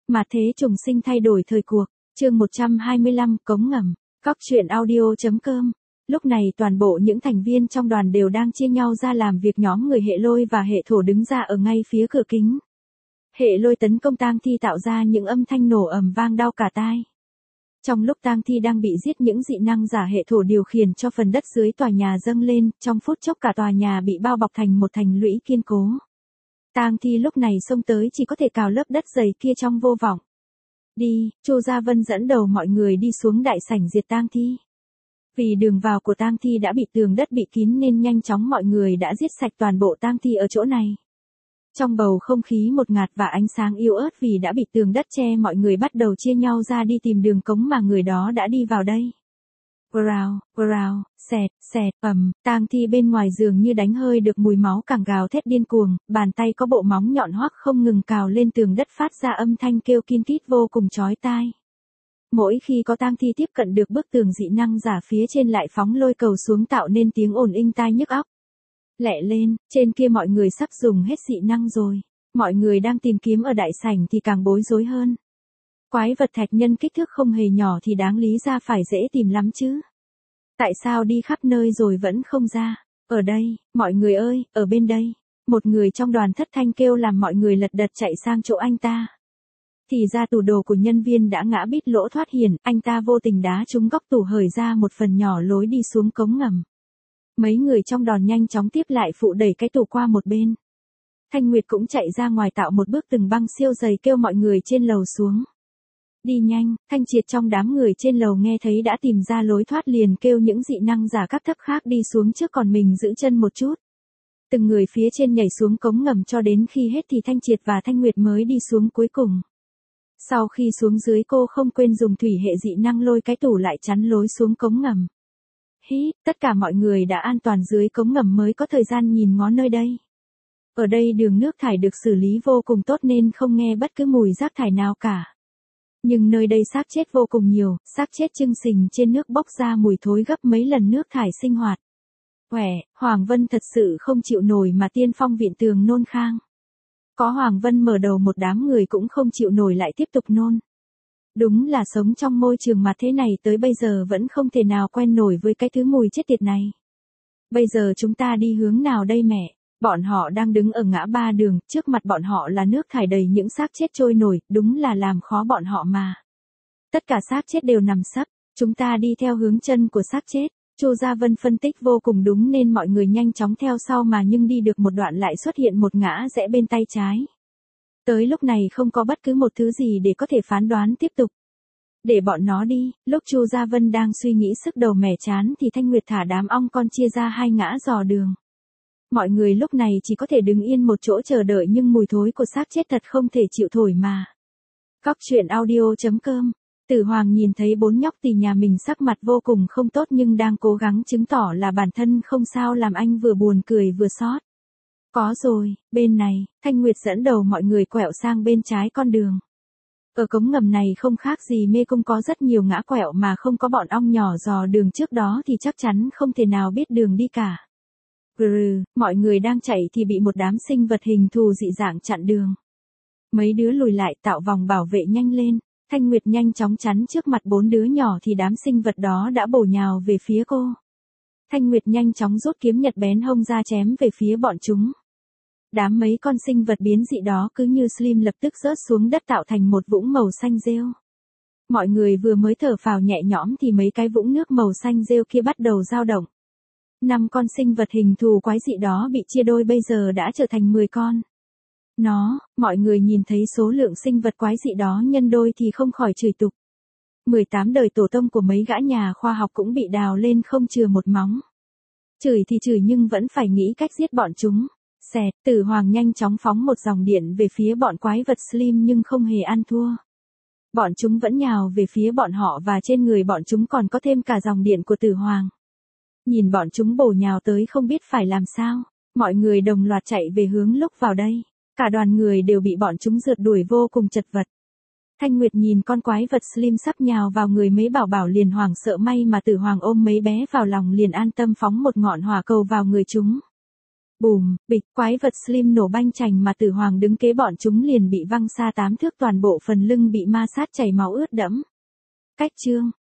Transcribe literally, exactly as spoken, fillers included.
Mà thế trùng sinh thay đổi thời cuộc, chương một trăm hai mươi lăm, cống ngầm, Cóc truyện audio.com. Lúc này toàn bộ những thành viên trong đoàn đều đang chia nhau ra làm việc, nhóm người hệ lôi và hệ thổ đứng ra ở ngay phía cửa kính. Hệ lôi tấn công tang thi tạo ra những âm thanh nổ ầm vang đau cả tai. Trong lúc tang thi đang bị giết, những dị năng giả hệ thổ điều khiển cho phần đất dưới tòa nhà dâng lên, trong phút chốc cả tòa nhà bị bao bọc thành một thành lũy kiên cố. Tang thi lúc này xông tới chỉ có thể cào lớp đất dày kia trong vô vọng. Đi, Chu Gia Vân dẫn đầu mọi người đi xuống đại sảnh diệt tang thi. Vì đường vào của tang thi đã bị tường đất bị kín nên nhanh chóng mọi người đã giết sạch toàn bộ tang thi ở chỗ này. Trong bầu không khí một ngạt và ánh sáng yếu ớt vì đã bị tường đất che, mọi người bắt đầu chia nhau ra đi tìm đường cống mà người đó đã đi vào đây. Growl, growl, xẹt, xẹt, ầm, tang thi bên ngoài giường như đánh hơi được mùi máu càng gào thét điên cuồng, bàn tay có bộ móng nhọn hoắt không ngừng cào lên tường đất phát ra âm thanh kêu kin kít vô cùng chói tai. Mỗi khi có tang thi tiếp cận được bức tường, dị năng giả phía trên lại phóng lôi cầu xuống tạo nên tiếng ồn inh tai nhức óc. Lẹ lên, trên kia mọi người sắp dùng hết dị năng rồi. Mọi người đang tìm kiếm ở đại sảnh thì càng bối rối hơn. Quái vật thạch nhân kích thước không hề nhỏ thì đáng lý ra phải dễ tìm lắm chứ. Tại sao đi khắp nơi rồi vẫn không ra? Ở đây, mọi người ơi, ở bên đây. Một người trong đoàn thất thanh kêu làm mọi người lật đật chạy sang chỗ anh ta. Thì ra tủ đồ của nhân viên đã ngã bít lỗ thoát hiểm, anh ta vô tình đá trúng góc tủ, hởi ra một phần nhỏ lối đi xuống cống ngầm. Mấy người trong đoàn nhanh chóng tiếp lại phụ đẩy cái tủ qua một bên. Thanh Nguyệt cũng chạy ra ngoài tạo một bức tường băng siêu dày kêu mọi người trên lầu xuống. Đi nhanh, Thanh Triệt trong đám người trên lầu nghe thấy đã tìm ra lối thoát liền kêu những dị năng giả cấp thấp khác đi xuống trước, còn mình giữ chân một chút. Từng người phía trên nhảy xuống cống ngầm cho đến khi hết thì Thanh Triệt và Thanh Nguyệt mới đi xuống cuối cùng. Sau khi xuống dưới, cô không quên dùng thủy hệ dị năng lôi cái tủ lại chắn lối xuống cống ngầm. Hí, tất cả mọi người đã an toàn dưới cống ngầm mới có thời gian nhìn ngó nơi đây. Ở đây đường nước thải được xử lý vô cùng tốt nên không nghe bất cứ mùi rác thải nào cả. Nhưng nơi đây xác chết vô cùng nhiều, xác chết chưng sình trên nước bốc ra mùi thối gấp mấy lần nước thải sinh hoạt. Quẻ, Hoàng Vân thật sự không chịu nổi mà tiên phong viện tường nôn khang. Có Hoàng Vân mở đầu, một đám người cũng không chịu nổi lại tiếp tục nôn. Đúng là sống trong môi trường mà thế này tới bây giờ vẫn không thể nào quen nổi với cái thứ mùi chết tiệt này. Bây giờ chúng ta đi hướng nào đây mẹ? Bọn họ đang đứng ở ngã ba đường, trước mặt bọn họ là nước thải đầy những xác chết trôi nổi, đúng là làm khó bọn họ mà. Tất cả xác chết đều nằm sấp, chúng ta đi theo hướng chân của xác chết. Chu Gia Vân phân tích vô cùng đúng nên mọi người nhanh chóng theo sau, mà nhưng đi được một đoạn lại xuất hiện một ngã rẽ bên tay trái. Tới lúc này không có bất cứ một thứ gì để có thể phán đoán tiếp tục. Để bọn nó đi, lúc Chu Gia Vân đang suy nghĩ sức đầu mẻ chán thì Thanh Nguyệt thả đám ong con chia ra hai ngã dò đường. Mọi người lúc này chỉ có thể đứng yên một chỗ chờ đợi, nhưng mùi thối của xác chết thật không thể chịu thổi mà. Cóc truyện audio.com. Tử Hoàng nhìn thấy bốn nhóc tỳ nhà mình sắc mặt vô cùng không tốt nhưng đang cố gắng chứng tỏ là bản thân không sao, làm anh vừa buồn cười vừa xót. Có rồi, bên này, Thanh Nguyệt dẫn đầu mọi người quẹo sang bên trái con đường. Ở cống ngầm này không khác gì mê cung, có rất nhiều ngã quẹo mà không có bọn ong nhỏ dò đường trước đó thì chắc chắn không thể nào biết đường đi cả. Grừ, mọi người đang chạy thì bị một đám sinh vật hình thù dị dạng chặn đường. Mấy đứa lùi lại tạo vòng bảo vệ nhanh lên. Thanh Nguyệt nhanh chóng chắn trước mặt bốn đứa nhỏ thì đám sinh vật đó đã bổ nhào về phía cô. Thanh Nguyệt nhanh chóng rút kiếm nhật bén hông ra chém về phía bọn chúng. Đám mấy con sinh vật biến dị đó cứ như slim lập tức rớt xuống đất tạo thành một vũng màu xanh rêu. Mọi người vừa mới thở phào nhẹ nhõm thì mấy cái vũng nước màu xanh rêu kia bắt đầu dao động. Năm con sinh vật hình thù quái dị đó bị chia đôi, bây giờ đã trở thành mười con. Nó, mọi người nhìn thấy số lượng sinh vật quái dị đó nhân đôi thì không khỏi chửi tục. mười tám đời tổ tông của mấy gã nhà khoa học cũng bị đào lên không chừa một móng. Chửi thì chửi nhưng vẫn phải nghĩ cách giết bọn chúng. Xẹt, Tử Hoàng nhanh chóng phóng một dòng điện về phía bọn quái vật slim nhưng không hề ăn thua. Bọn chúng vẫn nhào về phía bọn họ và trên người bọn chúng còn có thêm cả dòng điện của Tử Hoàng. Nhìn bọn chúng bổ nhào tới không biết phải làm sao, mọi người đồng loạt chạy về hướng lúc vào đây. Cả đoàn người đều bị bọn chúng rượt đuổi vô cùng chật vật. Thanh Nguyệt nhìn con quái vật slim sắp nhào vào người mấy bảo bảo liền hoảng sợ, may mà Tử Hoàng ôm mấy bé vào lòng liền an tâm phóng một ngọn hỏa cầu vào người chúng. Bùm, bịch, quái vật Slim nổ banh chành mà Tử Hoàng đứng kế bọn chúng liền bị văng xa tám thước, toàn bộ phần lưng bị ma sát chảy máu ướt đẫm. Cách chương